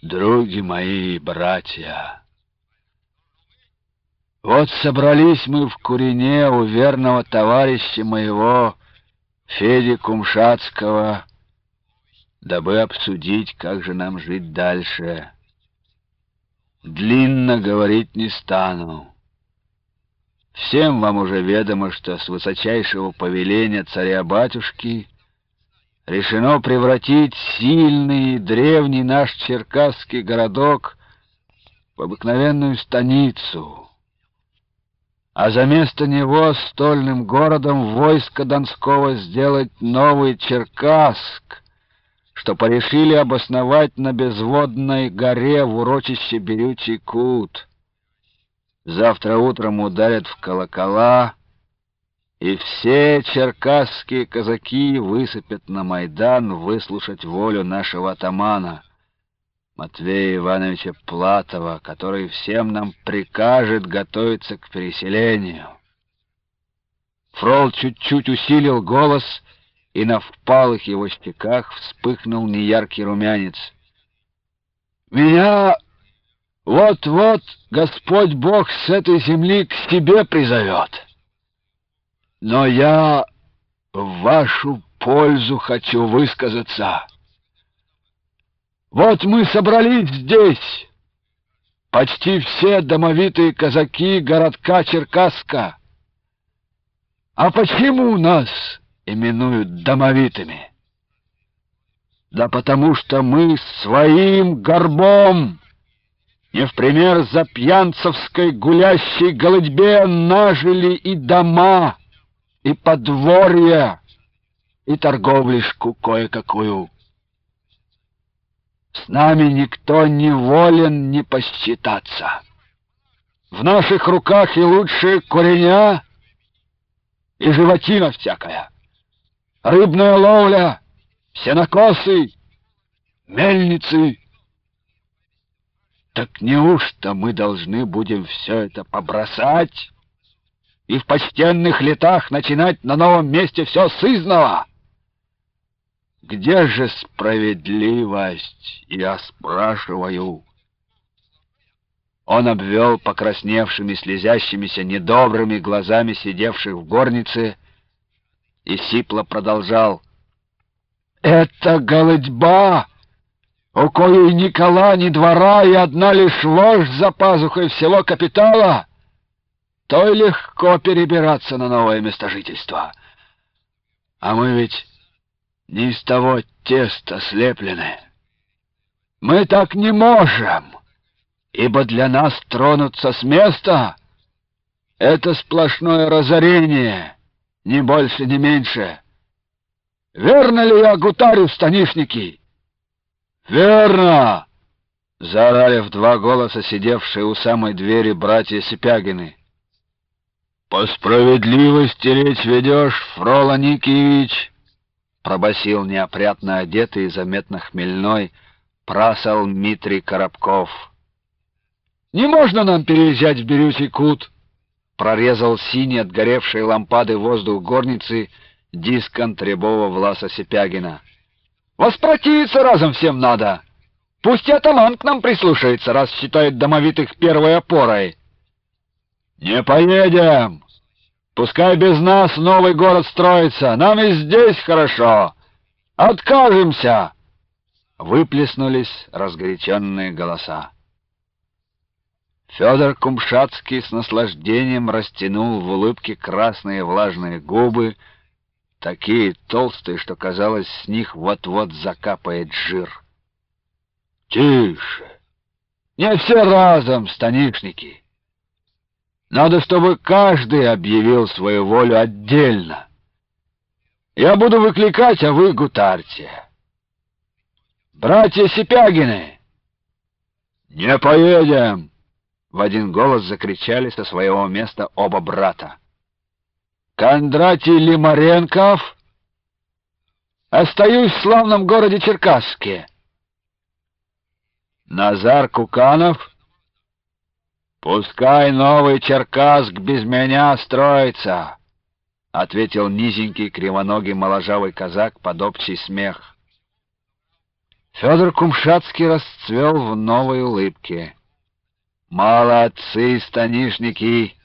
Други мои, братья, вот собрались мы в Курине у верного товарища моего, Феди Кумшатского, дабы обсудить, как же нам жить дальше. Длинно говорить не стану. Всем вам уже ведомо, что с высочайшего повеления царя-батюшки решено превратить сильный и древний наш черкасский городок в обыкновенную станицу, а за место него стольным городом войска Донского сделать новый Черкасск, что порешили обосновать на безводной горе в урочище Бирючий Кут. Завтра утром ударят в колокола, и все черкасские казаки высыпят на Майдан выслушать волю нашего атамана Матвея Ивановича Платова, который всем нам прикажет готовиться к переселению. Фрол чуть-чуть усилил голос, и на впалых его щеках вспыхнул неяркий румянец. «Меня вот-вот Господь Бог с этой земли к себе призовет. Но я в вашу пользу хочу высказаться. Вот мы собрались здесь, почти все домовитые казаки городка Черкасска. А почему нас именуют домовитыми? Да потому что мы своим горбом, не в пример запьянцевской гулящей голытьбе, нажили и дома, и подворья, и торговлишку кое-какую. С нами никто не волен не посчитаться. В наших руках и лучшие куреня, и животина всякая, рыбная ловля, сенокосы, мельницы. Так неужто мы должны будем все это побросать и в почтенных летах начинать на новом месте все сызнова? Где же справедливость, я спрашиваю? Он обвел покрасневшими, слезящимися, недобрыми глазами сидевших в горнице и сипло продолжал. «Это голытьба, у коей ни кола, ни двора, и одна лишь ложь за пазухой всего капитала, то и легко перебираться на новое место жительства. А мы ведь не из того теста слеплены. Мы так не можем, ибо для нас тронуться с места — это сплошное разорение, ни больше, ни меньше. Верно ли я гутарю, станишники?» «Верно!» — заорали в два голоса сидевшие у самой двери братья Сипягины. «По справедливости речь ведешь, Фрол Никитич!» — пробасил неопрятно одетый и заметно хмельной прасол Митрий Коробков. «Не можно нам переезжать в Бирючий Кут!» — прорезал синий отгоревшей лампады воздух горницы дисконт рябого Власа Сипягина. «Воспротивиться разом всем надо! Пусть и атаман к нам прислушается, раз считает домовитых первой опорой!» «Не поедем! Пускай без нас новый город строится, нам и здесь хорошо! Откажемся!» Выплеснулись разгоряченные голоса. Федор Кумшатский с наслаждением растянул в улыбке красные влажные губы, такие толстые, что, казалось, с них вот-вот закапает жир. «Тише! Не все разом, станишники! Надо, чтобы каждый объявил свою волю отдельно. Я буду выкликать, а вы гутарьте. Братья Сипягины!» «Не поедем!» — в один голос закричали со своего места оба брата. «Кондратий Лимаренков? Остаюсь в славном городе Черкасске. Назар Куканов? Пускай новый Черкасск без меня строится», — ответил низенький кривоногий моложавый казак под общий смех. Федор Кумшатский расцвел в новой улыбке. «Молодцы, станишники!